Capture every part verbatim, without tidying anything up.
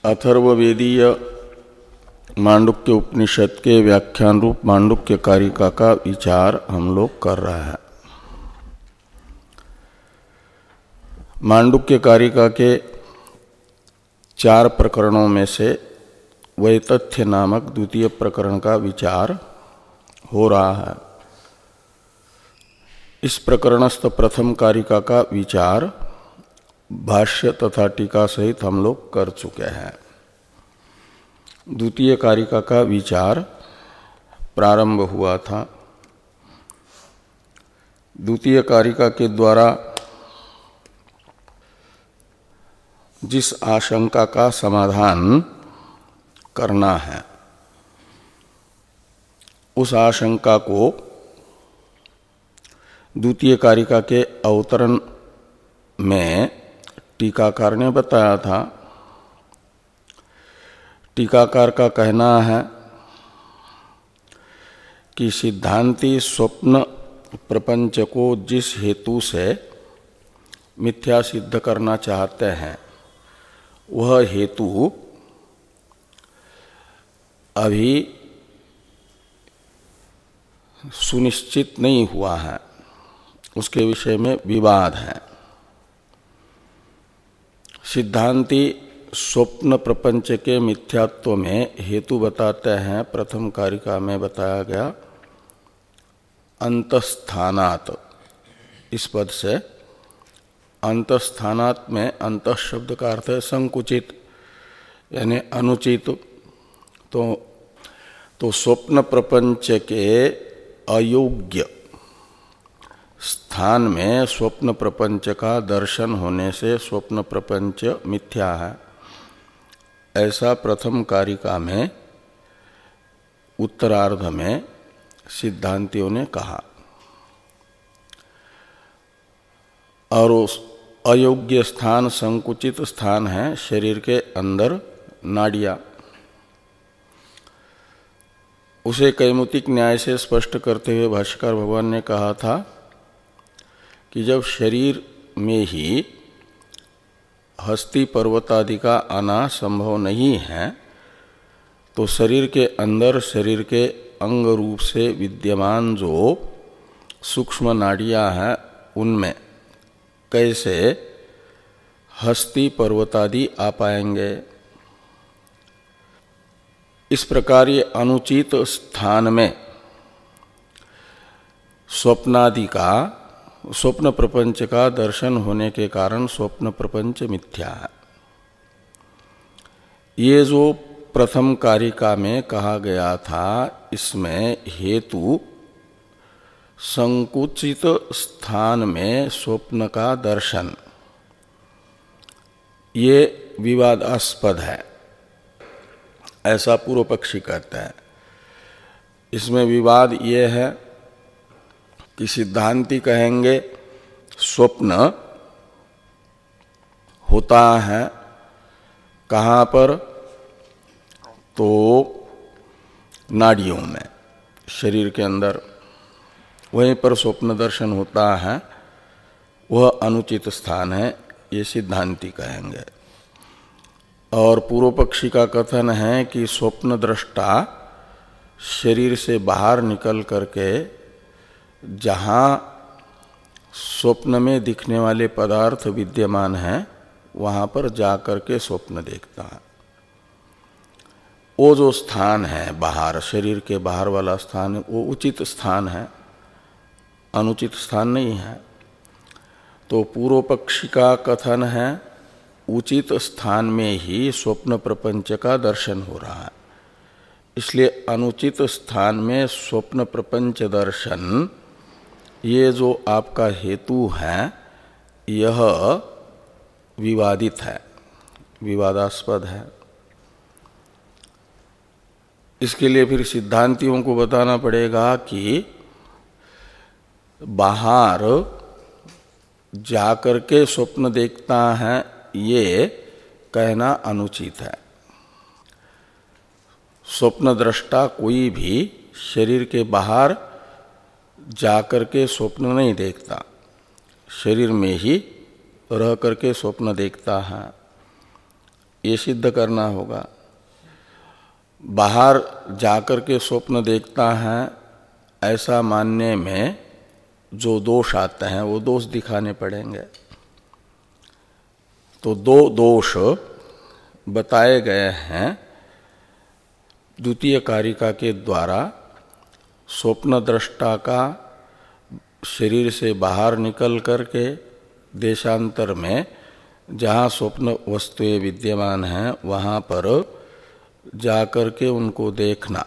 अथर्ववेदीय मांडुक्य उपनिषद के व्याख्यान रूप मांडुक्य कारिका का विचार हम लोग कर रहे हैं। मांडुक्य कारिका के चार प्रकरणों में से वैतथ्य नामक द्वितीय प्रकरण का विचार हो रहा है। इस प्रकरणस्थ प्रथम कारिका का विचार भाष्य तथा टीका सहित हम लोग कर चुके हैं। द्वितीय कारिका का विचार प्रारंभ हुआ था। द्वितीय कारिका के द्वारा जिस आशंका का समाधान करना है उस आशंका को द्वितीय कारिका के अवतरण में टीकाकार ने बताया था। टीकाकार का कहना है कि सिद्धांती स्वप्न प्रपंच को जिस हेतु से मिथ्या सिद्ध करना चाहते हैं वह हेतु अभी सुनिश्चित नहीं हुआ है, उसके विषय में विवाद है। सिद्धांती स्वप्न प्रपंच के मिथ्यात्व में हेतु बताते हैं। प्रथम कारिका में बताया गया अंतस्थानात्, इस पद से अंतस्थानात् में अंत शब्द का अर्थ है संकुचित यानी अनुचित। तो तो स्वप्न प्रपंच के अयोग्य स्थान में स्वप्न प्रपंच का दर्शन होने से स्वप्न प्रपंच मिथ्या है, ऐसा प्रथम कारिका में उत्तरार्ध में सिद्धांतियों ने कहा। और उस अयोग्य स्थान संकुचित स्थान है शरीर के अंदर नाड़ियां। उसे कैमुतिक न्याय से स्पष्ट करते हुए भाष्यकार भगवान ने कहा था कि जब शरीर में ही हस्ती पर्वत आदि का आना संभव नहीं है तो शरीर के अंदर शरीर के अंग रूप से विद्यमान जो सूक्ष्म नाड़ियां हैं उनमें कैसे हस्ती पर्वत आदि आ पाएंगे। इस प्रकार ये अनुचित स्थान में स्वप्नादि का स्वप्न प्रपंच का दर्शन होने के कारण स्वप्न प्रपंच मिथ्या है। ये जो प्रथम कारिका में कहा गया था इसमें हेतु संकुचित स्थान में स्वप्न का दर्शन ये विवादास्पद है, ऐसा पूर्व पक्षी कहता है। इसमें विवाद ये है कि सिद्धांती कहेंगे स्वप्न होता है कहाँ पर, तो नाड़ियों में शरीर के अंदर, वहीं पर स्वप्न दर्शन होता है, वह अनुचित स्थान है, ये सिद्धांती कहेंगे। और पूर्व पक्षी का कथन है कि स्वप्न दृष्टा शरीर से बाहर निकल करके जहाँ स्वप्न में दिखने वाले पदार्थ विद्यमान हैं वहाँ पर जाकर के स्वप्न देखता है। वो जो स्थान है बाहर, शरीर के बाहर वाला स्थान, वो उचित स्थान है, अनुचित स्थान नहीं है। तो पूर्व पक्षी का कथन है उचित स्थान में ही स्वप्न प्रपंच का दर्शन हो रहा है, इसलिए अनुचित स्थान में स्वप्न प्रपंच दर्शन ये जो आपका हेतु है यह विवादित है, विवादास्पद है। इसके लिए फिर सिद्धांतियों को बताना पड़ेगा कि बाहर जाकर के स्वप्न देखता है ये कहना अनुचित है। स्वप्न दृष्टा कोई भी शरीर के बाहर जाकर के स्वप्न नहीं देखता, शरीर में ही रह करके स्वप्न देखता है। ये सिद्ध करना होगा। बाहर जाकर के स्वप्न देखता है ऐसा मानने में जो दोष आते हैं वो दोष दिखाने पड़ेंगे। तो दो दोष बताए गए हैं द्वितीय कारिका के द्वारा। स्वप्न दृष्टा का शरीर से बाहर निकल करके देशांतर में जहाँ स्वप्न वस्तुएं विद्यमान हैं वहाँ पर जाकर के उनको देखना,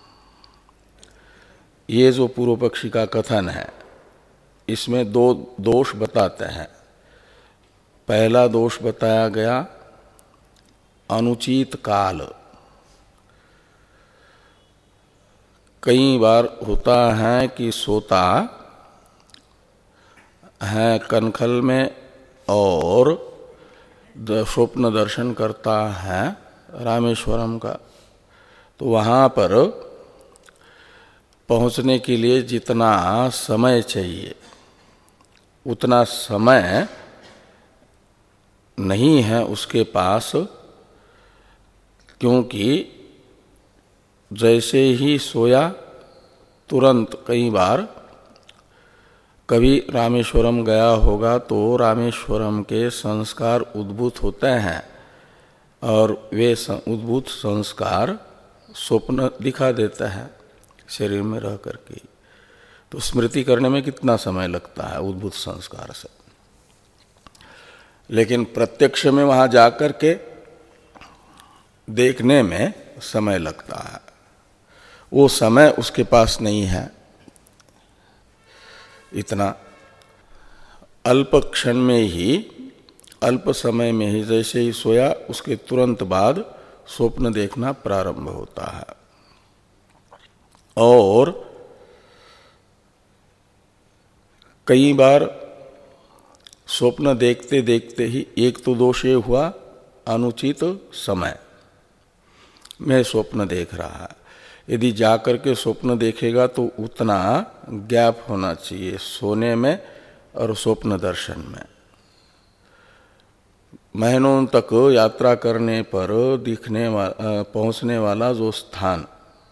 ये जो पूर्व पक्षी का कथन है इसमें दो दोष बताते हैं। पहला दोष बताया गया अनुचित काल। कई बार होता है कि सोता है कनखल में और स्वप्न दर्शन करता है रामेश्वरम का, तो वहाँ पर पहुँचने के लिए जितना समय चाहिए उतना समय नहीं है उसके पास, क्योंकि जैसे ही सोया तुरंत कई बार कभी रामेश्वरम गया होगा तो रामेश्वरम के संस्कार उद्भूत होते हैं और वे उद्भूत संस्कार स्वप्न दिखा देता है शरीर में रह करके। तो स्मृति करने में कितना समय लगता है उद्भूत संस्कार से, लेकिन प्रत्यक्ष में वहां जाकर के देखने में समय लगता है। वो समय उसके पास नहीं है। इतना अल्प क्षण में ही, अल्प समय में ही जैसे ही सोया उसके तुरंत बाद स्वप्न देखना प्रारंभ होता है। और कई बार स्वप्न देखते देखते ही, एक तो दोष ये हुआ अनुचित समय में स्वप्न देख रहा है। यदि जाकर के स्वप्न देखेगा तो उतना गैप होना चाहिए सोने में और स्वप्न दर्शन में। महीनों तक यात्रा करने पर दिखने वाला, पहुंचने वाला जो स्थान,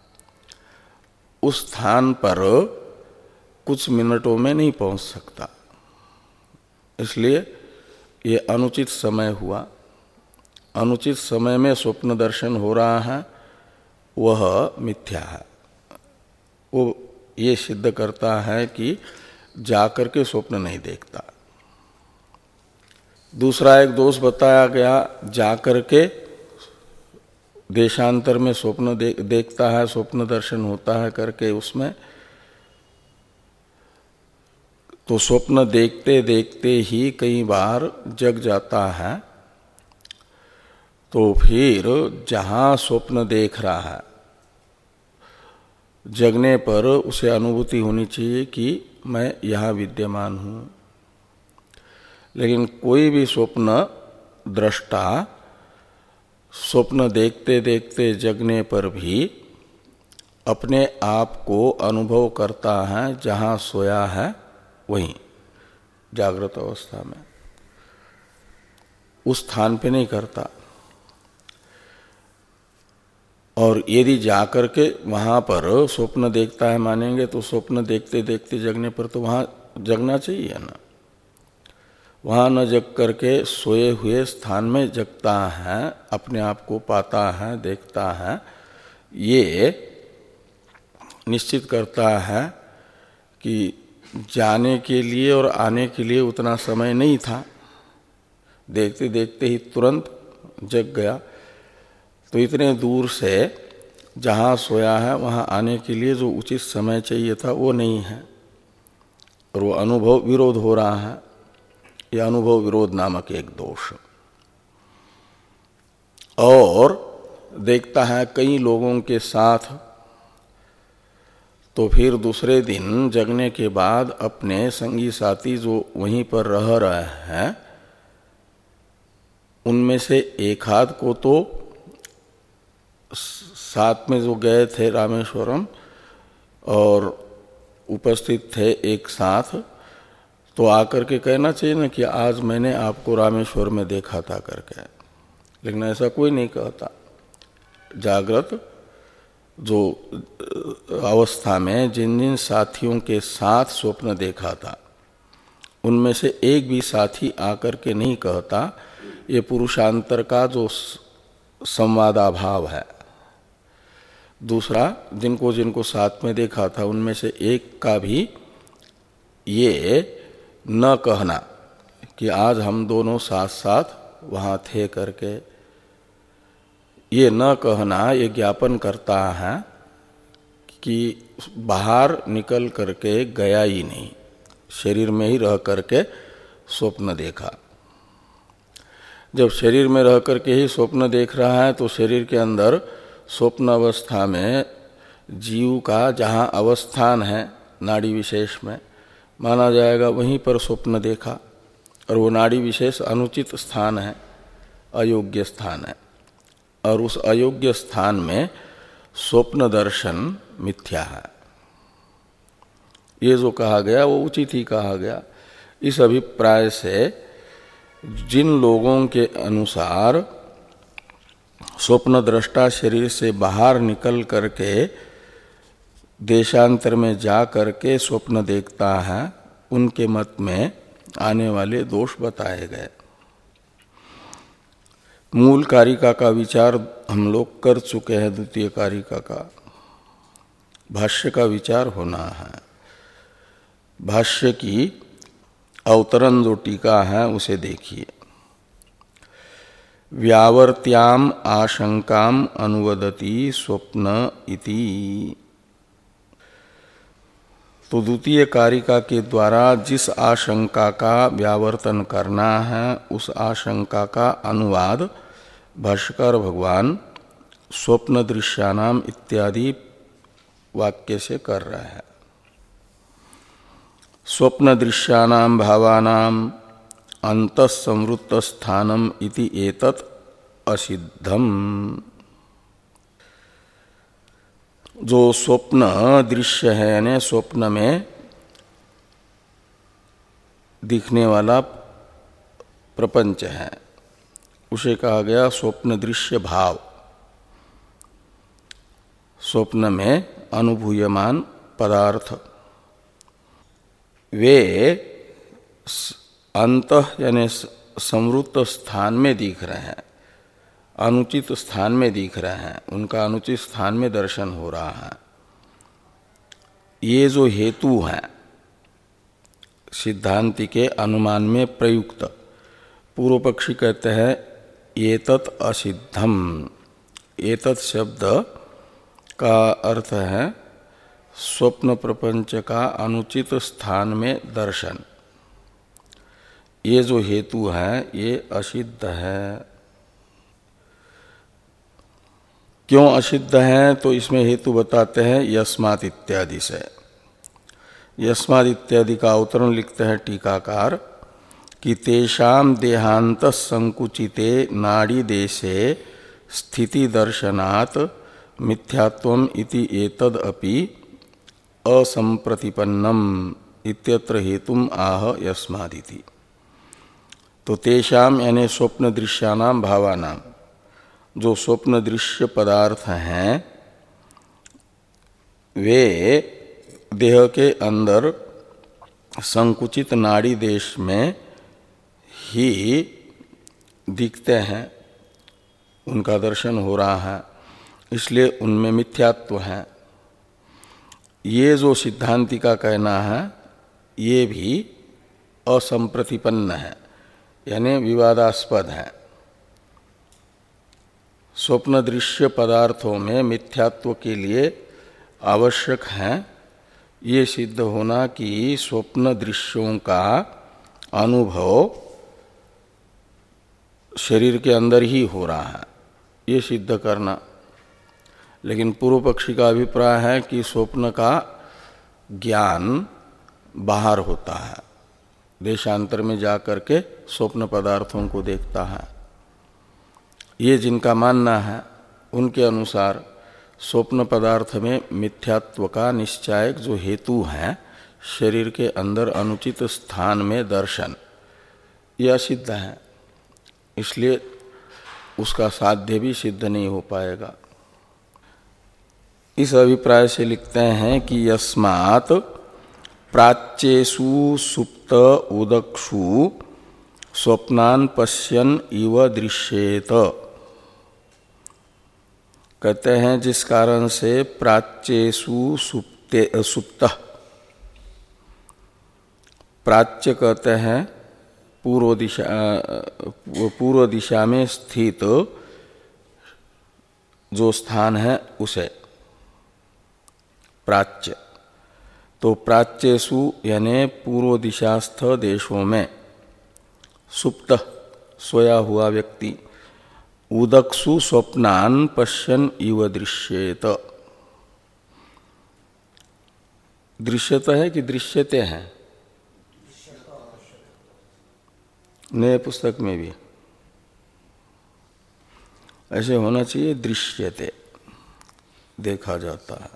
उस स्थान पर कुछ मिनटों में नहीं पहुंच सकता। इसलिए ये अनुचित समय हुआ। अनुचित समय में स्वप्न दर्शन हो रहा है वह मिथ्या है। वो ये सिद्ध करता है कि जाकर के स्वप्न नहीं देखता। दूसरा एक दोष बताया गया, जाकर के देशांतर में स्वप्न दे, देखता है, स्वप्न दर्शन होता है करके उसमें, तो स्वप्न देखते देखते ही कई बार जग जाता है। तो फिर जहाँ स्वप्न देख रहा है जगने पर उसे अनुभूति होनी चाहिए कि मैं यहाँ विद्यमान हूँ। लेकिन कोई भी स्वप्न दृष्टा स्वप्न देखते देखते जगने पर भी अपने आप को अनुभव करता है जहाँ सोया है वहीं जागृत अवस्था में, उस स्थान पे नहीं करता। और यदि जाकर के वहाँ पर स्वप्न देखता है मानेंगे तो स्वप्न देखते देखते जगने पर तो वहाँ जगना चाहिए ना। वहाँ न जग करके सोए हुए स्थान में जगता है, अपने आप को पाता है, देखता है। ये निश्चित करता है कि जाने के लिए और आने के लिए उतना समय नहीं था, देखते देखते ही तुरंत जग गया। तो इतने दूर से जहाँ सोया है वहाँ आने के लिए जो उचित समय चाहिए था वो नहीं है, और वो अनुभव विरोध हो रहा है। यह अनुभव विरोध नामक एक दोष। और देखता है कई लोगों के साथ, तो फिर दूसरे दिन जगने के बाद अपने संगी साथी जो वहीं पर रह रहे हैं उनमें से एक आध को तो साथ में जो गए थे रामेश्वरम और उपस्थित थे एक साथ, तो आकर के कहना चाहिए ना कि आज मैंने आपको रामेश्वर में देखा था करके। लेकिन ऐसा कोई नहीं कहता। जागृत जो अवस्था में जिन जिन साथियों के साथ स्वप्न देखा था उनमें से एक भी साथी आकर के नहीं कहता ये पुरुषांतर का जो संवादाभाव है। दूसरा, जिनको जिनको साथ में देखा था उनमें से एक का भी ये न कहना कि आज हम दोनों साथ साथ वहाँ थे करके, ये न कहना ये ज्ञापन करता है कि बाहर निकल करके गया ही नहीं, शरीर में ही रह करके स्वप्न देखा। जब शरीर में रह करके ही स्वप्न देख रहा है तो शरीर के अंदर स्वप्न अवस्था में जीव का जहाँ अवस्थान है नाड़ी विशेष में माना जाएगा, वहीं पर स्वप्न देखा, और वो नाड़ी विशेष अनुचित स्थान है, अयोग्य स्थान है, और उस अयोग्य स्थान में स्वप्न दर्शन मिथ्या है। ये जो कहा गया वो उचित ही कहा गया। इस अभिप्राय से जिन लोगों के अनुसार स्वप्न दृष्टा शरीर से बाहर निकल करके देशांतर में जा करके स्वप्न देखता है, उनके मत में आने वाले दोष बताए गए। मूल कारिका का विचार हम लोग कर चुके हैं, द्वितीय कारिका का। भाष्य का विचार होना है। भाष्य की अवतरण जो टीका है उसे देखिए। व्यावर्त्याम आशंकाम अनुवदति स्वप्न इति। तो द्वितीय कारिका के द्वारा जिस आशंका का व्यावर्तन करना है उस आशंका का अनुवाद भाष्यकार भगवान स्वप्न दृश्यानाम इत्यादि वाक्य से कर रहे हैं। स्वप्न दृश्यानाम भावानाम अंतःसंवृत्त स्थानम इति एतत् असिद्धम। जो स्वप्न दृश्य है यानी स्वप्न में दिखने वाला प्रपंच है, उसे कहा गया स्वप्न दृश्य भाव। स्वप्न में अनुभूयमान पदार्थ वे अंतः यानी संवृत्त स्थान में दिख रहे हैं, अनुचित स्थान में दिख रहे हैं, उनका अनुचित स्थान में दर्शन हो रहा है। ये जो हेतु है सिद्धांति के अनुमान में प्रयुक्त, पूर्व पक्षी कहते हैं एतत् असिद्धम। एतत् शब्द का अर्थ है स्वप्न प्रपंच का अनुचित स्थान में दर्शन। ये जो हेतु है ये असिद्ध है। क्यों असिद्ध है? तो इसमें हेतु बताते हैं यस्मात् इत्यादि से। यस्मात् इत्यादि का अवतरण लिखते हैं टीकाकार कि तेषाम देहांत संकुचिते नाड़ी देशे स्थिति दर्शनात् मिथ्यात्वम इति एतद् अपि असंप्रतिपन्नम इत्यत्र हेतुम आह यस्मादिति। तो तेषाम यानी स्वप्न दृश्यानाम भावानाम, जो स्वप्न दृश्य पदार्थ हैं वे देह के अंदर संकुचित नाड़ी देश में ही दिखते हैं, उनका दर्शन हो रहा है, इसलिए उनमें मिथ्यात्व है। ये जो सिद्धांति का कहना है ये भी असंप्रतिपन्न है, यानी विवादास्पद है। स्वप्न दृश्य पदार्थों में मिथ्यात्व के लिए आवश्यक है ये सिद्ध होना कि स्वप्न दृश्यों का अनुभव शरीर के अंदर ही हो रहा है, ये सिद्ध करना। लेकिन पूर्व पक्षी का अभिप्राय है कि स्वप्न का ज्ञान बाहर होता है, देशांतर में जाकर के स्वप्न पदार्थों को देखता है। ये जिनका मानना है उनके अनुसार स्वप्न पदार्थ में मिथ्यात्व का निश्चायक जो हेतु है शरीर के अंदर अनुचित स्थान में दर्शन, यह सिद्ध है। इसलिए उसका साध्य भी सिद्ध नहीं हो पाएगा। इस अभिप्राय से लिखते हैं कि यस्मात् प्राच्येषु सुप्त उदक्षु स्वप्नान् पश्यन् इव दृश्येत। कहते हैं जिस कारण से प्राच्येषु सुप्ते सुप्तः, प्राच्य कहते हैं पूर्व दिशा, पूर्व दिशा में स्थित जो स्थान है उसे प्राच्य। तो प्राच्येषु यानी पूर्व दिशास्थ देशों में सुप्त सोया हुआ व्यक्ति उदक्षु स्वप्नान् पश्यन् इव दृश्येत। दृश्यत है कि दृश्यते हैं? नए पुस्तक में भी ऐसे होना चाहिए, दृश्यते, देखा जाता है।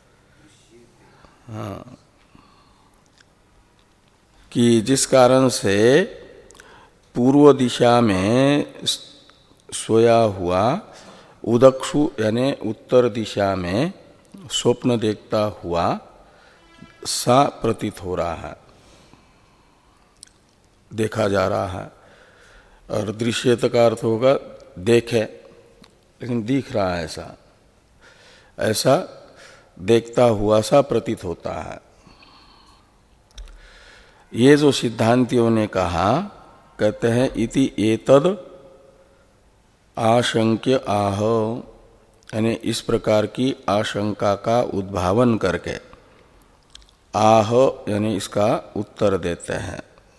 हाँ, कि जिस कारण से पूर्व दिशा में सोया हुआ उदक्षु यानी उत्तर दिशा में स्वप्न देखता हुआ सा प्रतीत हो रहा है, देखा जा रहा है। और दृश्यत का अर्थ होगा देखे, लेकिन दिख रहा है ऐसा, ऐसा देखता हुआ सा प्रतीत होता है। ये जो सिद्धांतियों ने कहा, कहते हैं इति एतद आशंक्य आह, यानी इस प्रकार की आशंका का उद्भावन करके आह यानी इसका उत्तर देते हैं।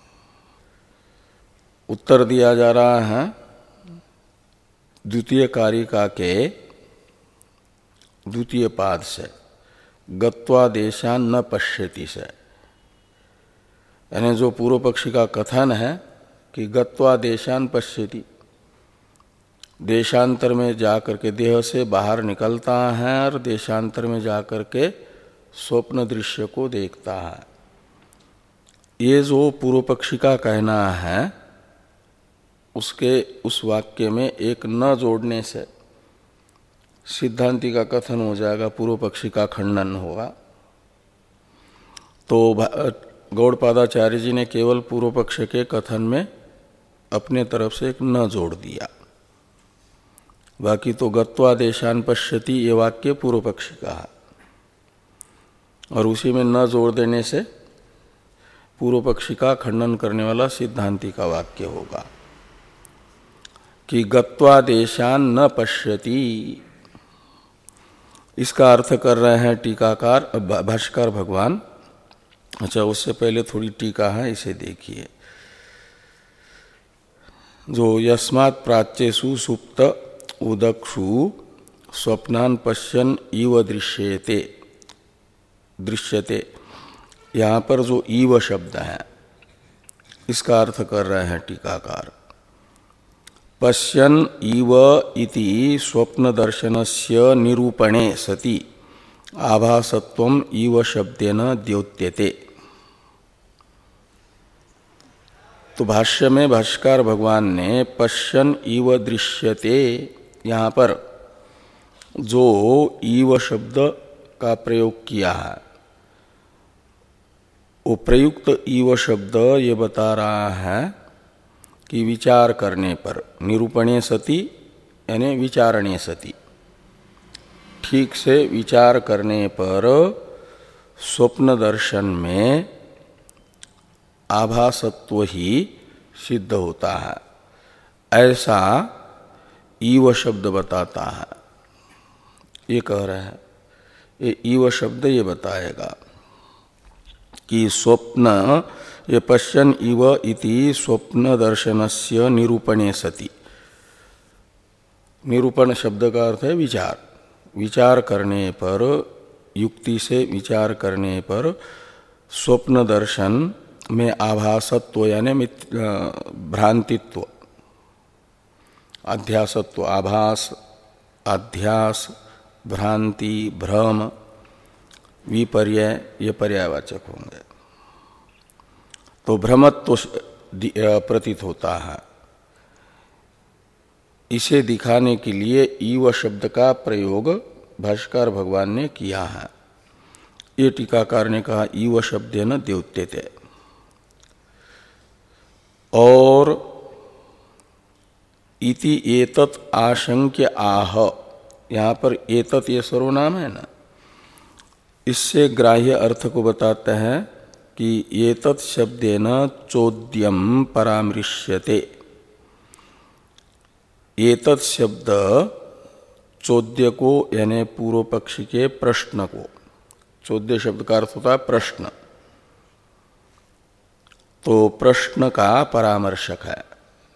उत्तर दिया जा रहा है द्वितीय कारिका के द्वितीय पाद से, गत्वादेशान न पश्यति से। यानी जो पूर्व पक्षी का कथन है कि गत्वादेशान पश्यति, देशांतर में जाकर के देह से बाहर निकलता है और देशांतर में जाकर के स्वप्न दृश्य को देखता है। ये जो पूर्व पक्षी का कहना है, उसके उस वाक्य में एक न जोड़ने से सिद्धांति का कथन हो जाएगा, पूर्व पक्षी का खंडन होगा। तो गौड़पादाचार्य जी ने केवल पूर्व पक्ष के कथन में अपने तरफ से एक न जोड़ दिया, बाकी तो गत्वादेशान पश्यति ये वाक्य पूर्व पक्षी का है, और उसी में न जोड़ देने से पूर्व पक्षी का खंडन करने वाला सिद्धांति का वाक्य होगा कि गत्वादेशान न पश्यति। इसका अर्थ कर रहे हैं टीकाकार भाष्यकार भगवान। अच्छा, उससे पहले थोड़ी टीका है, इसे देखिए। जो यस्मात् प्राच्येषु सुप्त उदक्षु स्वप्नान् पश्यन् इव दृश्यते, दृश्यते, यहाँ पर जो इव शब्द है इसका अर्थ कर रहे हैं टीकाकार। पश्यन् इव इति स्वप्न दर्शनस्य निरूपणे सति आभासत्वम इव शब्देन द्योत्यते। तो भाष्य में भाष्यकार भगवान ने पश्यन् इव दृश्यते यहाँ पर जो इव शब्द का प्रयोग किया है, वो प्रयुक्त इव शब्द ये बता रहा है कि विचार करने पर, निरूपणे सति यानी विचारणे सति, ठीक से विचार करने पर स्वप्न दर्शन में आभासत्व ही सिद्ध होता है, ऐसा ईव शब्द बताता है। ये कह रहे हैं, ये ईव शब्द ये बताएगा कि स्वप्न, ये पश्यन् इव इति स्वप्न दर्शनस्य निरूपणे सति। निरूपण शब्द का अर्थ है विचार। विचार करने पर, युक्ति से विचार करने पर स्वप्न दर्शन में आभासत्व यानी भ्रांतित्व, अध्यासत्व, आभास, अध्यास, भ्रांति, भ्रम, विपर्य, ये पर्यायवाचक होंगे। तो भ्रमत्व प्रतीत होता है। इसे दिखाने के लिए ईव शब्द का प्रयोग भाष्यकार भगवान ने किया है। ये टीकाकार ने कहा ईव शब्देन द्योत्यते। और इति एतत् आशंक्य आह, यहाँ पर एतत् ये सर्वनाम है ना, इससे ग्राह्य अर्थ को बताते हैं कि एतत् शब्देन चोद्यम परामृश्यते। एतत् शब्द चोद्य को यानी पूर्व पक्षी के प्रश्न को, चोद्य शब्द का अर्थ होता है प्रश्न, तो प्रश्न का परामर्शक है।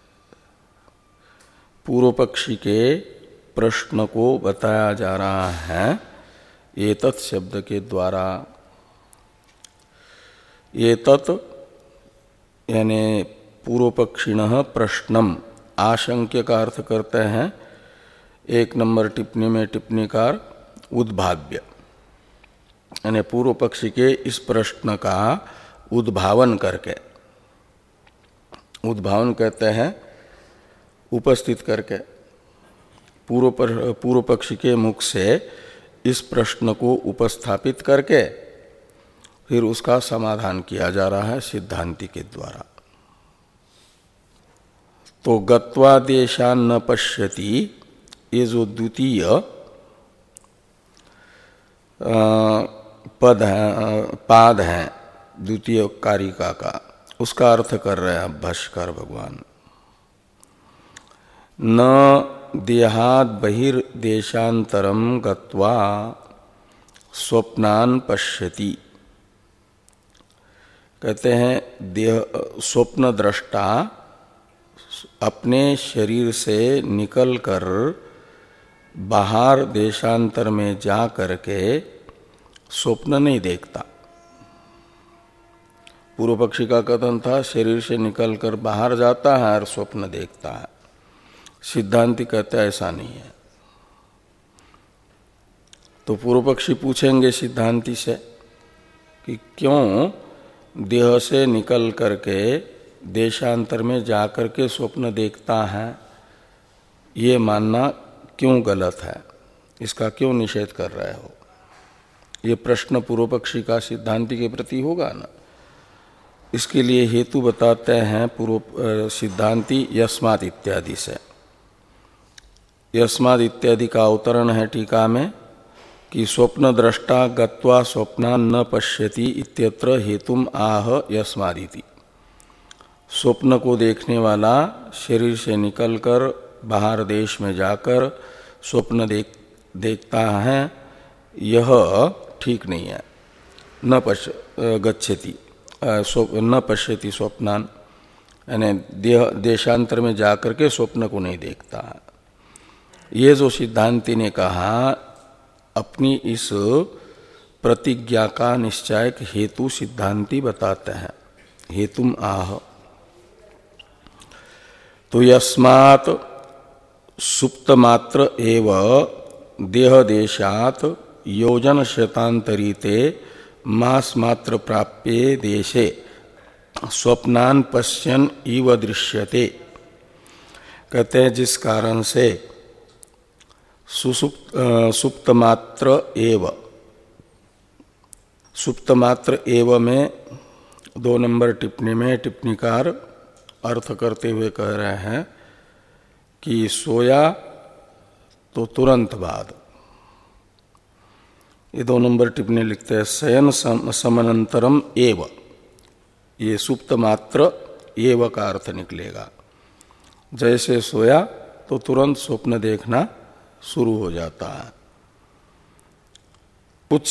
पूर्व पक्षी के प्रश्न को बताया जा रहा है एतत् शब्द के द्वारा। एतत् यानी पूर्व पक्षिणः प्रश्नम, आशंक्य का अर्थ करते हैं एक नंबर टिप्पणी में टिप्पणीकार उद्भाव्य, यानी पूर्व पक्षी के इस प्रश्न का उद्भावन करके, उद्भावन कहते हैं उपस्थित करके, पूर्व पर, पूर्व पक्षी के मुख से इस प्रश्न को उपस्थापित करके फिर उसका समाधान किया जा रहा है सिद्धांति के द्वारा। तो गत्वादेशान न पश्यति, ये जो द्वितीय पद है, पाद है द्वितीय कारिका का, उसका अर्थ कर रहे हैं भाष्यकार भगवान। न देहाद बहिर्देशांतरम गत्वा स्वप्नान पश्यति। कहते हैं देह स्वप्न दृष्टा अपने शरीर से निकलकर बाहर देशांतर में जा करके स्वप्न नहीं देखता। पूर्व पक्षी का कथन था शरीर से निकलकर बाहर जाता है और स्वप्न देखता है। सिद्धांति कहता है ऐसा नहीं है। तो पूर्व पक्षी पूछेंगे सिद्धांति से कि क्यों देह से निकल करके देशांतर में जाकर के स्वप्न देखता है, ये मानना क्यों गलत है, इसका क्यों निषेध कर रहे हो। ये प्रश्न पूर्व पक्षी का सिद्धांति के प्रति होगा ना। इसके लिए हेतु बताते हैं पूर्व सिद्धांति यस्मात् इत्यादि से। यस्मात् इत्यादि का अवतरण है टीका में कि स्वप्न दृष्टा गत्वा स्वप्नान न पश्यति इत्यत्र हेतुम आह यस्मादिति। स्वप्न को देखने वाला शरीर से निकलकर बाहर देश में जाकर स्वप्न देख देखता है, यह ठीक नहीं है। न पश्य गच्छति न पश्यति स्वप्नान, यानी देह देशांतर में जाकर के स्वप्न को नहीं देखता है। ये जो सिद्धांति ने कहा अपनी इस प्रतिज्ञा का निश्चायक हेतु सिद्धांति बताते हैं। हेतुम आह, तो यस्मात् सुप्त मात्र एव देह देशात योजन शतांतरीते मास मात्र प्राप्ये देशे स्वप्नान पश्यन इव दृश्यते। कहते हैं जिस कारण से सुसुप्त सुप्त मात्र एव, सुप्त मात्र एव में दो नंबर टिप्पणी में टिप्पणीकार अर्थ करते हुए कह रहे हैं कि सोया तो तुरंत बाद। ये दो नंबर टिप्पणी लिखते हैं शयन सम, समनंतरम एव, ये सुप्त मात्र एव का अर्थ निकलेगा। जैसे सोया तो तुरंत स्वप्न देखना शुरू हो जाता है। कुछ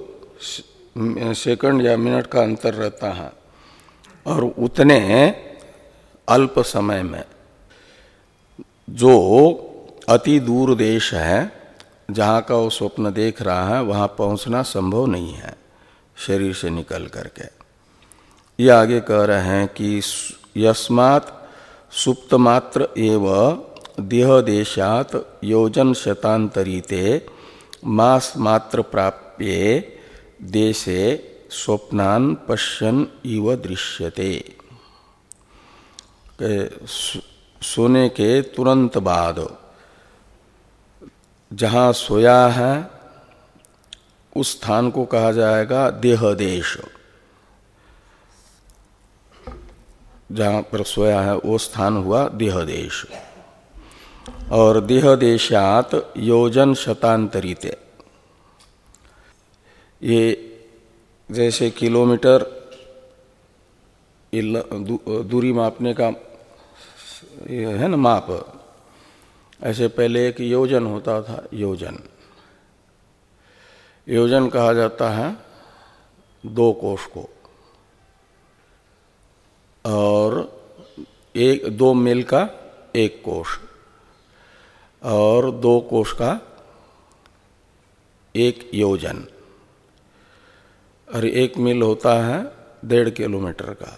सेकंड या मिनट का अंतर रहता है और उतने अल्प समय में जो अति दूर देश है जहाँ का वो स्वप्न देख रहा है वहाँ पहुँचना संभव नहीं है शरीर से निकल करके। ये आगे कह रहे हैं कि यस्मात् सुप्त मात्र एव देह देशात योजन शतांतरीते मास मात्र प्राप्ये देशे स्वप्नान पश्यन इव दृश्यते। सोने के तुरंत बाद जहाँ सोया है उस स्थान को कहा जाएगा देह देश। जहाँ पर सोया है वो स्थान हुआ देह देश। और देह देशात योजन शतांतरित, ये जैसे किलोमीटर दूरी मापने का ये है ना माप, ऐसे पहले एक योजन होता था। योजन योजन कहा जाता है दो कोष को, और एक दो मील का एक कोष, और दो कोष का एक योजन, और एक मील होता है डेढ़ किलोमीटर का।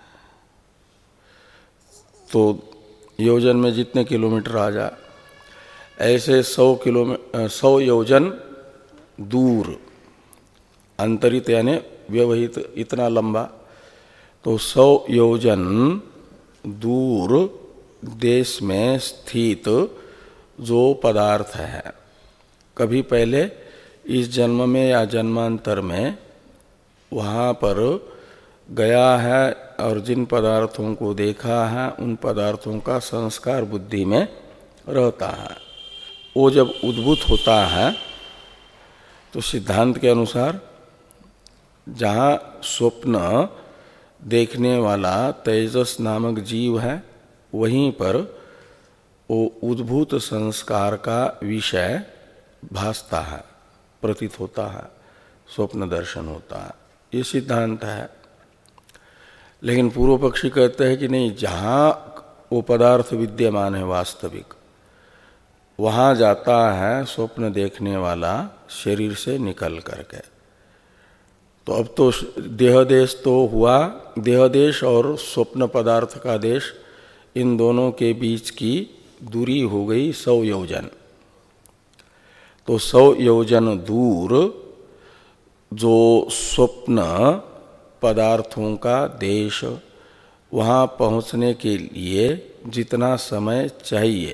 तो योजन में जितने किलोमीटर आ जाए, ऐसे सौ किलोमीटर सौ योजन दूर अंतरित यानी व्यवहित इतना लंबा, तो सौ योजन दूर देश में स्थित जो पदार्थ है, कभी पहले इस जन्म में या जन्मांतर में वहाँ पर गया है और जिन पदार्थों को देखा है उन पदार्थों का संस्कार बुद्धि में रहता है। वो जब उद्भूत होता है तो सिद्धांत के अनुसार जहाँ स्वप्न देखने वाला तेजस नामक जीव है, वहीं पर वो उद्भूत संस्कार का विषय भासता है, प्रतीत होता है, स्वप्न दर्शन होता है। ये सिद्धांत है। लेकिन पूर्व पक्षी कहते हैं कि नहीं, जहाँ वो पदार्थ विद्यमान है वास्तविक, वहाँ जाता है स्वप्न देखने वाला शरीर से निकल करके। तो अब तो देह देश तो हुआ, देह देश और स्वप्न पदार्थ का देश, इन दोनों के बीच की दूरी हो गई सौ योजन। तो सौ योजन दूर जो स्वप्न पदार्थों का देश, वहाँ पहुँचने के लिए जितना समय चाहिए,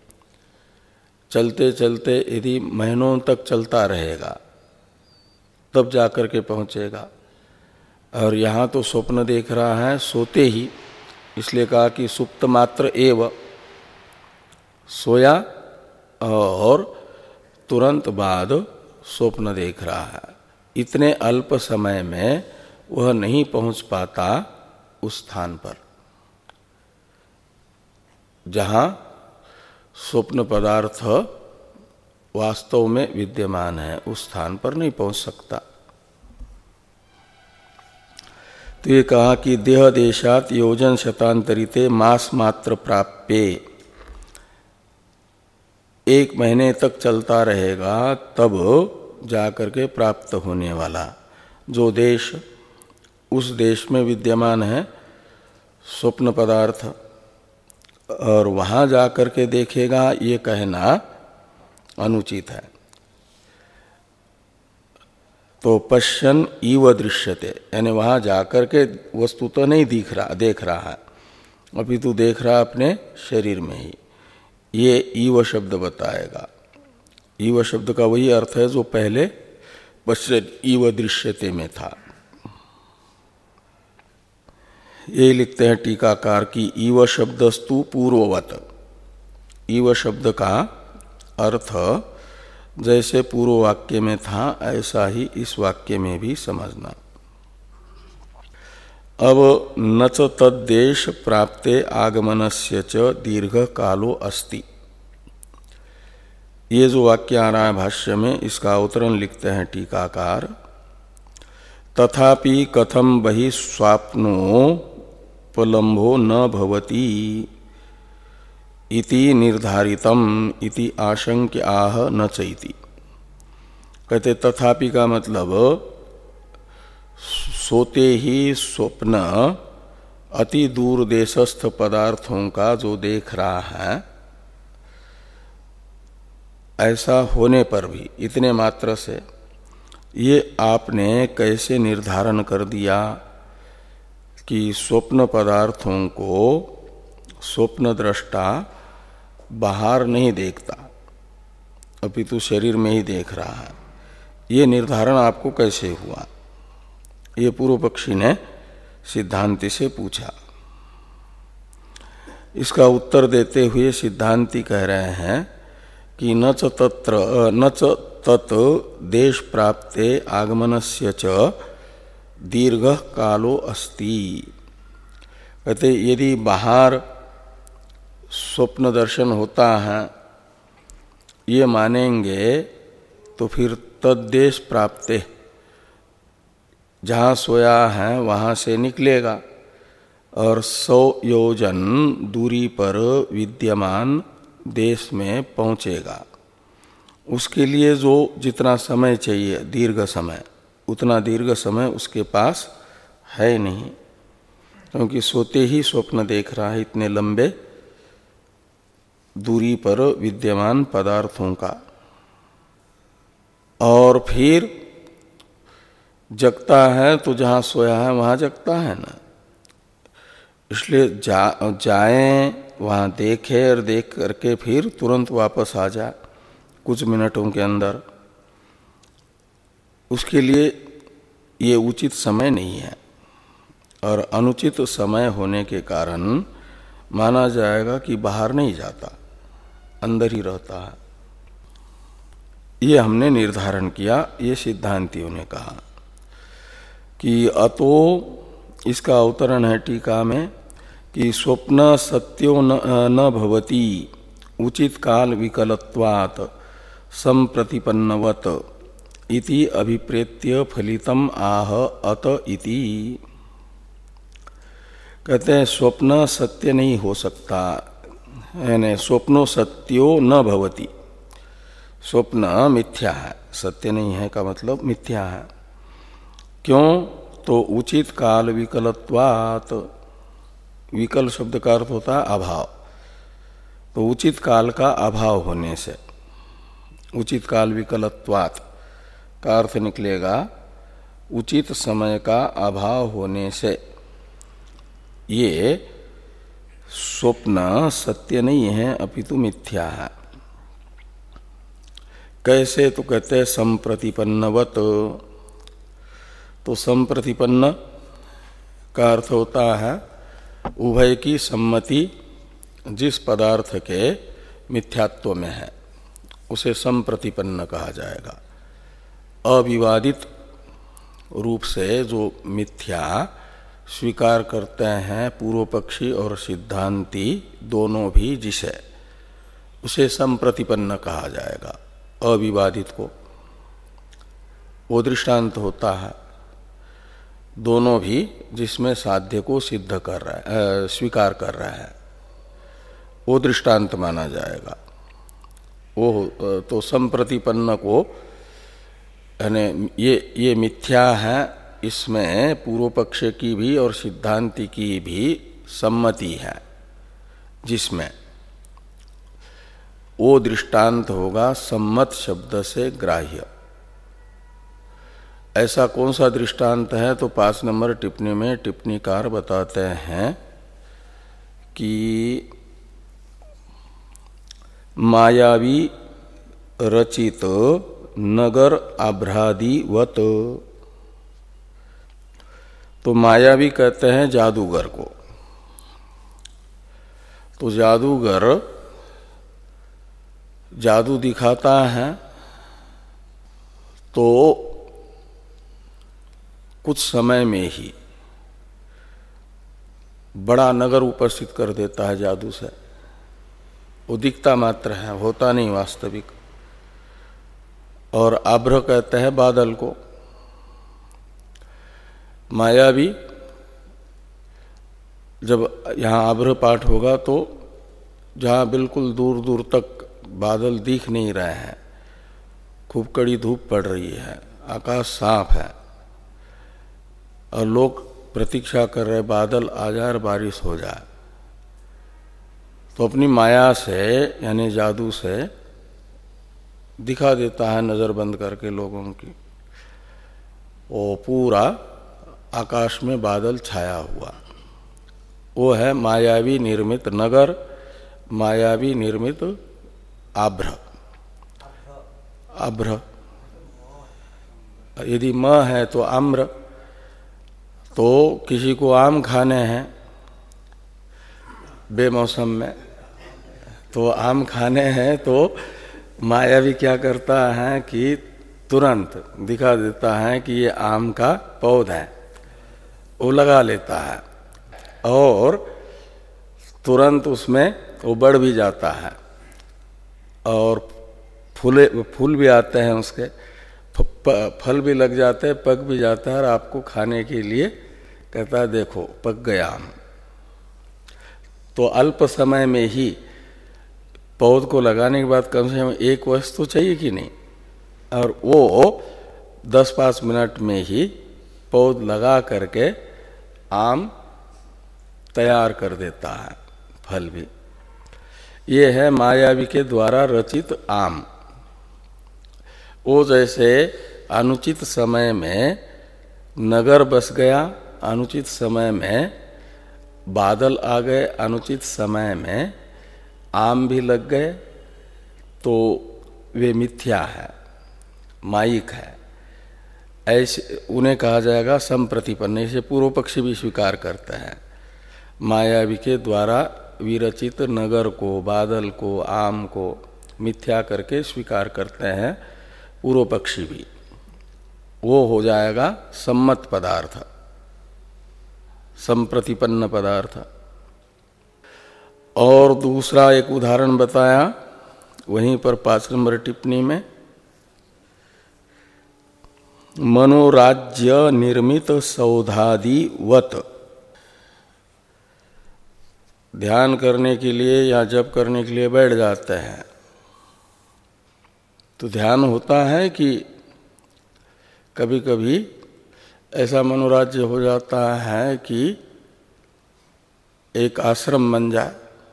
चलते चलते यदि महीनों तक चलता रहेगा तब जाकर के पहुँचेगा। और यहाँ तो स्वप्न देख रहा है सोते ही, इसलिए कहा कि सुप्त मात्र एव, सोया और तुरंत बाद स्वप्न देख रहा है। इतने अल्प समय में वह नहीं पहुंच पाता उस स्थान पर जहां स्वप्न पदार्थ वास्तव में विद्यमान है, उस स्थान पर नहीं पहुंच सकता। तो ये कहा कि देह देशात योजन शतांतरिते मास मात्र प्राप्ये, एक महीने तक चलता रहेगा तब जाकर के प्राप्त होने वाला जो देश, उस देश में विद्यमान है स्वप्न पदार्थ, और वहाँ जाकर के देखेगा, ये कहना अनुचित है। तो पश्यन इव दृश्यते, यानी वहाँ जाकर के वस्तु तो नहीं दिख रहा देख रहा है, अभी तो देख रहा अपने शरीर में ही। ये इव शब्द बताएगा। इव शब्द का वही अर्थ है जो पहले पश्यन इव दृश्यते में था। ये लिखते हैं टीकाकार की इव शब्दस्तु पूर्ववत, इव शब्द का अर्थ जैसे पूर्व वाक्य में था ऐसा ही इस वाक्य में भी समझना। अब न च तद्देश प्राप्ते आगमनस्य च दीर्घ कालो अस्ति, ये जो वाक्य आ रहा है भाष्य में, इसका अवतरण लिखते हैं टीकाकार। तथापि कथम बहि स्वाप्नो पलम्भो न भवति इति निर्धारितम इति आशंक्य आह न चैति। कहते तथापि का मतलब सोते ही स्वप्न अति दूर देशस्थ पदार्थों का जो देख रहा है, ऐसा होने पर भी इतने मात्र से ये आपने कैसे निर्धारण कर दिया कि स्वप्न पदार्थों को स्वप्न दृष्टा बाहर नहीं देखता, अपितु शरीर में ही देख रहा है, ये निर्धारण आपको कैसे हुआ? ये पूर्व पक्षी ने सिद्धांति से पूछा। इसका उत्तर देते हुए सिद्धांति कह रहे हैं कि न च तत्र न च तत् देश प्राप्ते आगमनस्य च दीर्घ कालो अस्ति। कहते यदि बाहर स्वप्न दर्शन होता है ये मानेंगे तो फिर तद्देश प्राप्ते, जहाँ सोया है वहाँ से निकलेगा और सौ योजन दूरी पर विद्यमान देश में पहुँचेगा। उसके लिए जो जितना समय चाहिए दीर्घ समय, उतना दीर्घ समय उसके पास है नहीं, क्योंकि सोते ही स्वप्न देख रहा है इतने लंबे दूरी पर विद्यमान पदार्थों का। और फिर जगता है तो जहाँ सोया है वहाँ जगता है ना, इसलिए जा जाएं वहाँ देखें और देख करके फिर तुरंत वापस आ जाए कुछ मिनटों के अंदर, उसके लिए ये उचित समय नहीं है। और अनुचित समय होने के कारण माना जाएगा कि बाहर नहीं जाता, अंदर ही रहता है। ये हमने निर्धारण किया, ये सिद्धांतियों ने कहा कि अतो, इसका अवतरण है टीका में कि स्वप्न सत्यो न, न भवति उचित काल विकलत्वात् संप्रतिपन्नवत इति अभिप्रेत्य फलितम आह अत इति। कहते हैं स्वप्न सत्य नहीं हो सकता, यानी स्वप्नो सत्यो न भवति, स्वप्न मिथ्या है, सत्य नहीं है का मतलब मिथ्या है। क्यों? तो उचित काल विकलत्वात्, विकल शब्द का अर्थ होता है अभाव, तो उचित काल का अभाव होने से, उचित काल विकलत्वात् का अर्थ निकलेगा उचित समय का अभाव होने से ये स्वप्न सत्य नहीं है अपितु मिथ्या है। कैसे? तो कहते हैं संप्रतिपन्नवत। तो संप्रतिपन्न का अर्थ होता है उभय की सम्मति जिस पदार्थ के मिथ्यात्व में है उसे संप्रतिपन्न कहा जाएगा। अविवादित रूप से जो मिथ्या स्वीकार करते हैं पूर्व पक्षी और सिद्धांती दोनों भी, जिसे उसे संप्रतिपन्न कहा जाएगा। अविवादित को वो दृष्टांत होता है, दोनों भी जिसमें साध्य को सिद्ध कर रहा है, स्वीकार कर रहा है, वो दृष्टांत माना जाएगा। वो तो संप्रतिपन्न को यानी ये ये मिथ्या है, इसमें पूर्व पक्ष की भी और सिद्धांति की भी सम्मति है, जिसमें वो दृष्टांत होगा सम्मत शब्द से ग्राह्य। ऐसा कौन सा दृष्टांत है? तो पांच नंबर टिप्पणी में टिप्पणीकार बताते हैं कि मायावी रचित नगर आभ्रादिवत। तो मायावी कहते हैं जादूगर को। तो जादूगर जादू दिखाता है तो कुछ समय में ही बड़ा नगर उपस्थित कर देता है जादू से। वो दिखता मात्र है, होता नहीं वास्तविक। और आभ्र कहते हैं बादल को। मायावी जब यहाँ आभ्र पाठ होगा तो जहाँ बिल्कुल दूर दूर तक बादल दिख नहीं रहे हैं, खूब कड़ी धूप पड़ रही है, आकाश साफ है और लोग प्रतीक्षा कर रहे बादल आ जाए और बारिश हो जाए, तो अपनी माया से यानी जादू से दिखा देता है नजर बंद करके लोगों की। वो पूरा आकाश में बादल छाया हुआ, वो है मायावी निर्मित नगर, मायावी निर्मित आभ्र। आभ्र यदि म है तो आम्र, तो किसी को आम खाने हैं बेमौसम में, तो आम खाने हैं तो मायावी क्या करता है कि तुरंत दिखा देता है कि ये आम का पौधा है, वो लगा लेता है और तुरंत उसमें वो बढ़ भी जाता है और फूले फूल भी आते हैं, उसके फल भी लग जाते हैं, पक भी जाता है और आपको खाने के लिए कहता है देखो पक गया आम। तो अल्प समय में ही पौध को लगाने के बाद कम से कम एक वर्ष तो चाहिए कि नहीं, और वो दस पाँच मिनट में ही पौध लगा करके आम तैयार कर देता है, फल भी। ये है मायावी के द्वारा रचित आम। वो जैसे अनुचित समय में नगर बस गया, अनुचित समय में बादल आ गए, अनुचित समय में आम भी लग गए, तो वे मिथ्या है, मायिक है, ऐसे उन्हें कहा जाएगा संप्रतिपन्न। इसे पूर्व पक्षी भी स्वीकार करते हैं। मायावी के द्वारा विरचित नगर को, बादल को, आम को मिथ्या करके स्वीकार करते हैं पूर्व पक्षी भी। वो हो जाएगा सम्मत पदार्थ, संप्रतिपन्न पदार्थ। और दूसरा एक उदाहरण बताया वहीं पर पांच नंबर टिप्पणी में, मनोराज्य निर्मित सौधादिवत। ध्यान करने के लिए या जप करने के लिए बैठ जाते हैं तो ध्यान होता है कि कभी कभी ऐसा मनोराज्य हो जाता है कि एक आश्रम बन जाए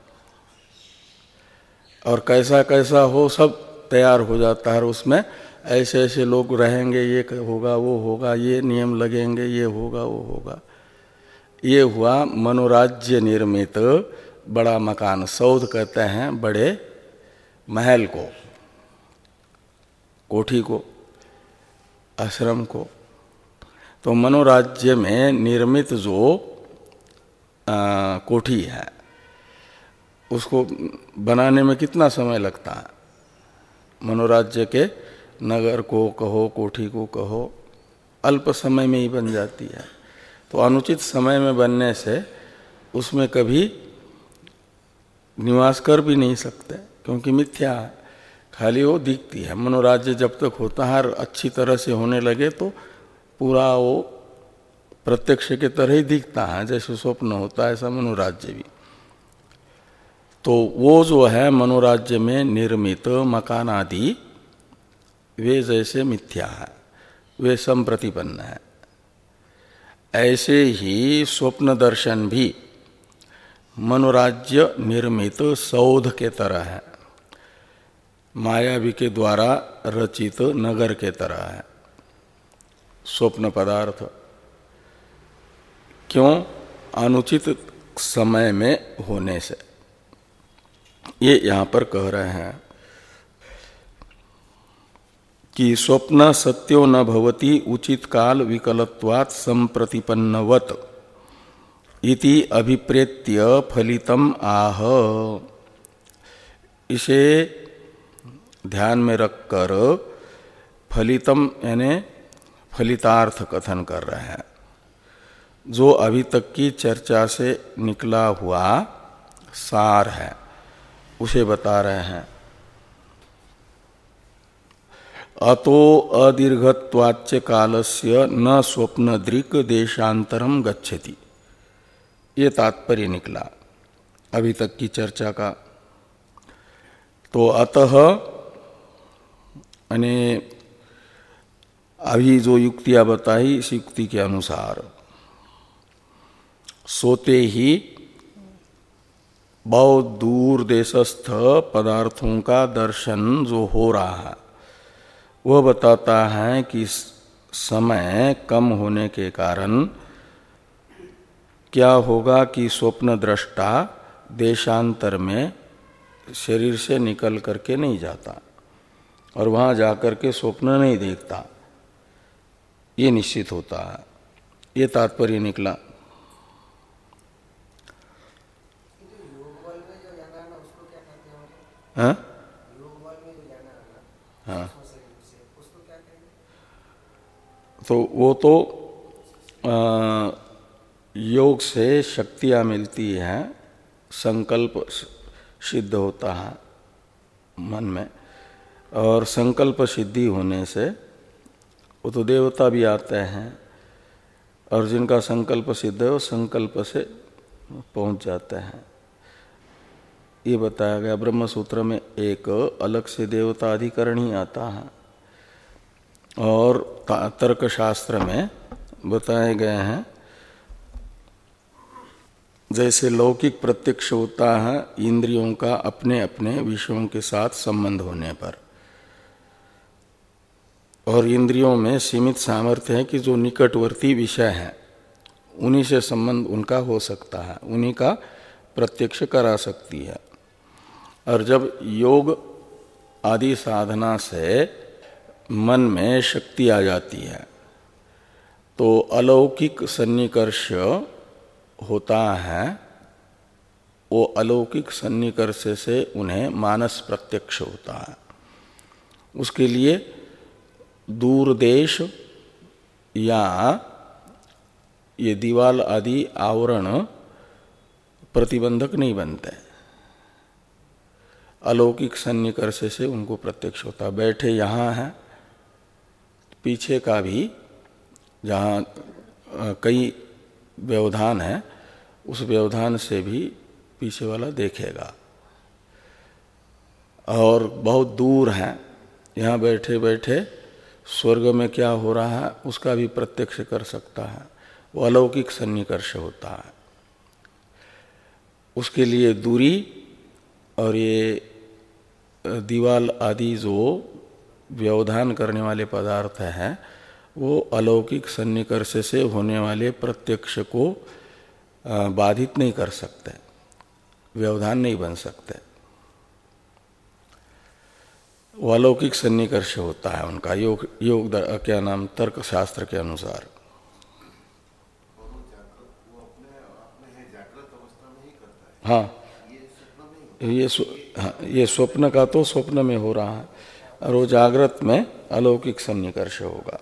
और कैसा कैसा हो सब तैयार हो जाता है, और उसमें ऐसे ऐसे लोग रहेंगे, ये होगा वो होगा, ये नियम लगेंगे, ये होगा वो होगा। ये हुआ मनोराज्य निर्मित बड़ा मकान। सौध कहते हैं बड़े महल को, कोठी को, आश्रम को। तो मनोराज्य में निर्मित जो आ, कोठी है उसको बनाने में कितना समय लगता है? मनोराज्य के नगर को कहो, कोठी को कहो, अल्प समय में ही बन जाती है। तो अनुचित समय में बनने से उसमें कभी निवास कर भी नहीं सकते, क्योंकि मिथ्या है, खाली वो दिखती है। मनोराज्य जब तक होता है अच्छी तरह से होने लगे तो पूरा वो प्रत्यक्ष के तरह ही दिखता है, जैसे स्वप्न होता है ऐसा मनोराज्य भी। तो वो जो है मनोराज्य में निर्मित मकान आदि वे जैसे मिथ्या है, वे संप्रतिपन्न है। ऐसे ही स्वप्न दर्शन भी मनोराज्य निर्मित सौध के तरह है, मायावी के द्वारा रचित नगर के तरह है स्वप्न पदार्थ। क्यों? अनुचित समय में होने से। ये यहां पर कह रहे हैं कि स्वप्न सत्यो न भवति उचित काल विकलत्वात् संप्रतिपन्नवत इति अभिप्रेत्य फलितम आह। इसे ध्यान में रखकर फलितम यानी फलितार्थ कथन कर रहे हैं। जो अभी तक की चर्चा से निकला हुआ सार है उसे बता रहे हैं। अतो अदीर्घत्वाच्च कालस्य न स्वप्नदृक् देशांतरम गच्छति, ये तात्पर्य निकला अभी तक की चर्चा का। तो अतः यानी अभी जो युक्तियां बताई इस युक्ति के अनुसार सोते ही बहुत दूर देशस्थ पदार्थों का दर्शन जो हो रहा है वह बताता है कि समय कम होने के कारण क्या होगा कि स्वप्न दृष्टा देशांतर में शरीर से निकल करके नहीं जाता और वहां जाकर के स्वप्न नहीं देखता, ये निश्चित होता है। ये तात्पर्य निकला। हाँ हाँ, तो वो तो आ, योग से शक्तियाँ मिलती हैं, संकल्प सिद्ध होता है मन में, और संकल्प सिद्धि होने से वो तो देवता भी आते हैं और जिनका संकल्प सिद्ध है वो संकल्प से पहुंच जाते हैं। ये बताया गया ब्रह्म सूत्र में। एक अलग से देवता अधिकरण ही आता है और तर्कशास्त्र में बताए गए हैं जैसे लौकिक प्रत्यक्ष होता है इंद्रियों का अपने अपने विषयों के साथ संबंध होने पर, और इंद्रियों में सीमित सामर्थ्य है कि जो निकटवर्ती विषय हैं उन्हीं से संबंध उनका हो सकता है, उन्हीं का प्रत्यक्ष करा सकती है। और जब योग आदि साधना से मन में शक्ति आ जाती है तो अलौकिक सन्निकर्ष होता है। वो अलौकिक सन्निकर्ष से उन्हें मानस प्रत्यक्ष होता है। उसके लिए दूर देश या ये दीवाल आदि आवरण प्रतिबंधक नहीं बनते, अलौकिक सन्निकर्ष से उनको प्रत्यक्ष होता है। बैठे यहाँ हैं, पीछे का भी जहाँ कई व्यवधान है उस व्यवधान से भी पीछे वाला देखेगा। और बहुत दूर है, यहाँ बैठे बैठे स्वर्ग में क्या हो रहा है उसका भी प्रत्यक्ष कर सकता है। वो अलौकिक सन्निकर्ष होता है। उसके लिए दूरी और ये दीवाल आदि जो व्यवधान करने वाले पदार्थ हैं वो अलौकिक सन्निकर्ष से होने वाले प्रत्यक्ष को बाधित नहीं कर सकते, व्यवधान नहीं बन सकते। वो अलौकिक सन्निकर्ष होता है उनका योग योग क्या नाम तर्क शास्त्र के अनुसार। हाँ ये हाँ, ये स्वप्न का तो स्वप्न में हो रहा है और वो जागृत में अलौकिक सन्निकर्ष होगा।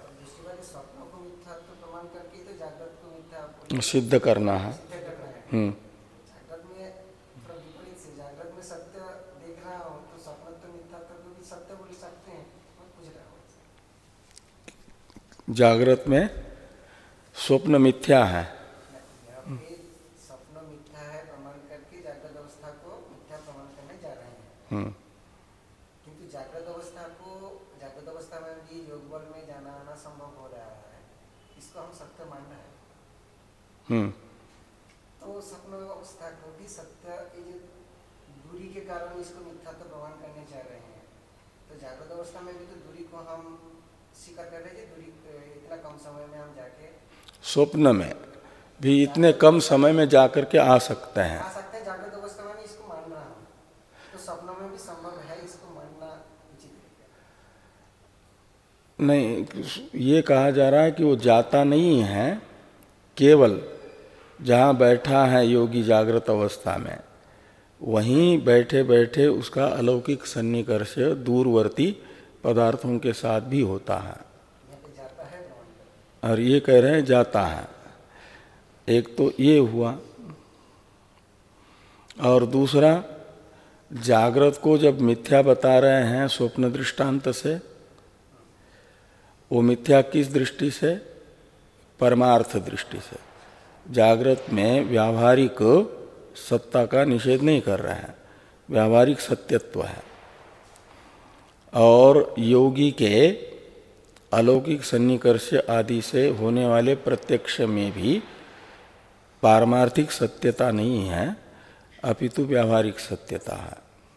सिद्ध करना है। हम्म जागृत में स्वप्न मिथ्या है। स्वप्न मिथ्या है प्रमाण करके जागृत अवस्था को मिथ्या प्रमाण करने जा रहे हैं। हम्म क्योंकि जागृत अवस्था को जागृत अवस्था में भी योग बल में जाना आना संभव हो रहा है, इसको हम सत्य मान रहे हैं। हम्म तो स्वप्न अवस्था को भी सत्य दूरी के कारण इसको मिथ्या तो प्रमाण करने जा रहे हैं। तो जागृत अवस्था में भी तो दूरी को हम स्वीकार कर रहे हैं, दूरी इतना कम समय में हम जाके स्वप्न में भी इतने कम समय में जाकर के आ सकते हैं। आ सकते हैं जागृत अवस्था में भी इसको मान रहा हूँ, तो स्वप्न में भी संभव है, इसको मानना उचित है। नहीं, ये कहा जा रहा है कि वो जाता नहीं है, केवल जहाँ बैठा है योगी जागृत अवस्था में वहीं बैठे बैठे उसका अलौकिक सन्निकर्ष दूरवर्ती पदार्थों के साथ भी होता है। और ये कह रहे हैं जाता है। एक तो ये हुआ, और दूसरा जागृत को जब मिथ्या बता रहे हैं स्वप्न दृष्टांत से, वो मिथ्या किस दृष्टि से? परमार्थ दृष्टि से। जागृत में व्यावहारिक सत्ता का निषेध नहीं कर रहे हैं, व्यावहारिक सत्यत्व है। और योगी के अलौकिक सन्निकर्ष आदि से होने वाले प्रत्यक्ष में भी पारमार्थिक सत्यता नहीं है, अपितु व्यावहारिक सत्यता है।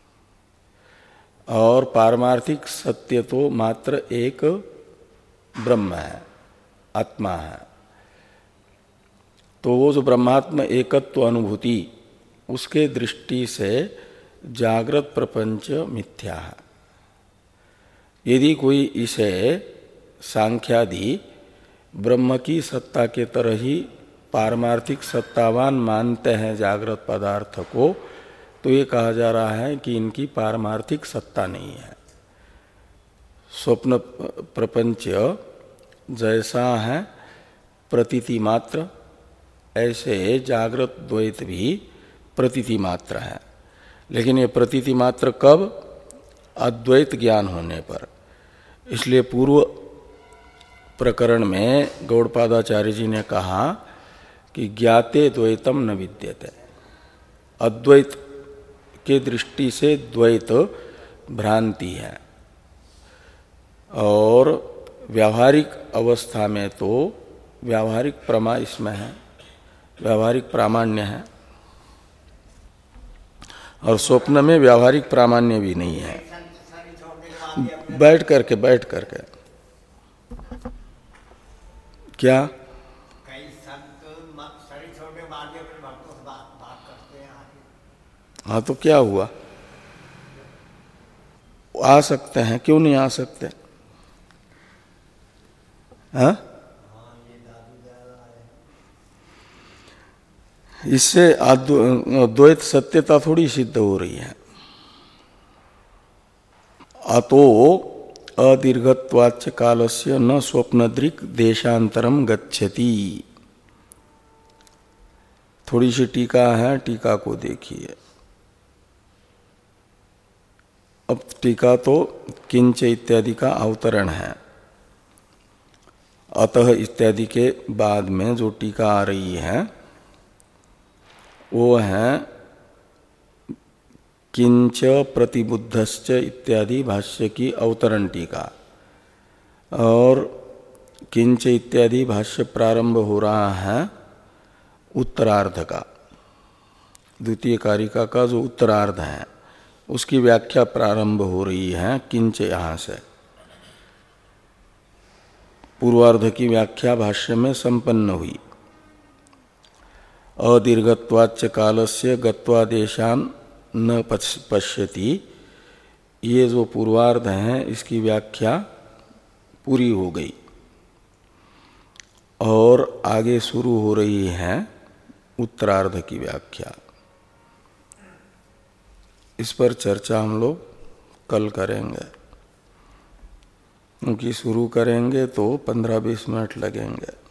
और पारमार्थिक सत्य तो मात्र एक ब्रह्म है, आत्मा है। तो वो जो ब्रह्मात्म एकत्व अनुभूति उसके दृष्टि से जागृत प्रपंच मिथ्या है। यदि कोई इसे सांख्यादि ब्रह्म की सत्ता के तरह ही पारमार्थिक सत्तावान मानते हैं जागृत पदार्थ को, तो ये कहा जा रहा है कि इनकी पारमार्थिक सत्ता नहीं है। स्वप्न प्रपंच जैसा है प्रतीति मात्र, ऐसे जागृत द्वैत भी प्रतीति मात्र है। लेकिन ये प्रतीति मात्र कब? अद्वैत ज्ञान होने पर। इसलिए पूर्व प्रकरण में गौड़पादाचार्य जी ने कहा कि ज्ञाते द्वैतम न विद्यते। अद्वैत के दृष्टि से द्वैत भ्रांति है, और व्यावहारिक अवस्था में तो व्यावहारिक प्रमा इसमें है, व्यावहारिक प्रामाण्य है, और स्वप्न में व्यावहारिक प्रामाण्य भी नहीं है। बैठ करके बैठ करके क्या हाँ, तो क्या हुआ? आ सकते हैं, क्यों नहीं आ सकते? हाँ, इससे द्वैत सत्यता थोड़ी सिद्ध हो रही है। अतो अदीर्घत्वाच्च कालस्य न स्वप्नदृक् देशांतरम गच्छति। थोड़ी सी टीका है, टीका को देखिए। अब टीका तो किंच इत्यादि का अवतरण है। अतः इत्यादि के बाद में जो टीका आ रही है वो है किंच प्रतिबुद्धश्च इत्यादि भाष्य की अवतरण टीका। और किंच इत्यादि भाष्य प्रारंभ हो रहा है उत्तरार्ध का, द्वितीय कारिका का जो उत्तरार्ध है उसकी व्याख्या प्रारंभ हो रही है किंच यहाँ से। पूर्वार्ध की व्याख्या भाष्य में संपन्न हुई। अदीर्घत्वाच्च कालस्य गत्वादेशान न पश्यति, ये जो पूर्वार्ध है इसकी व्याख्या पूरी हो गई, और आगे शुरू हो रही है उत्तरार्ध की व्याख्या। इस पर चर्चा हम लोग कल करेंगे, क्योंकि शुरू करेंगे तो पंद्रह बीस मिनट लगेंगे।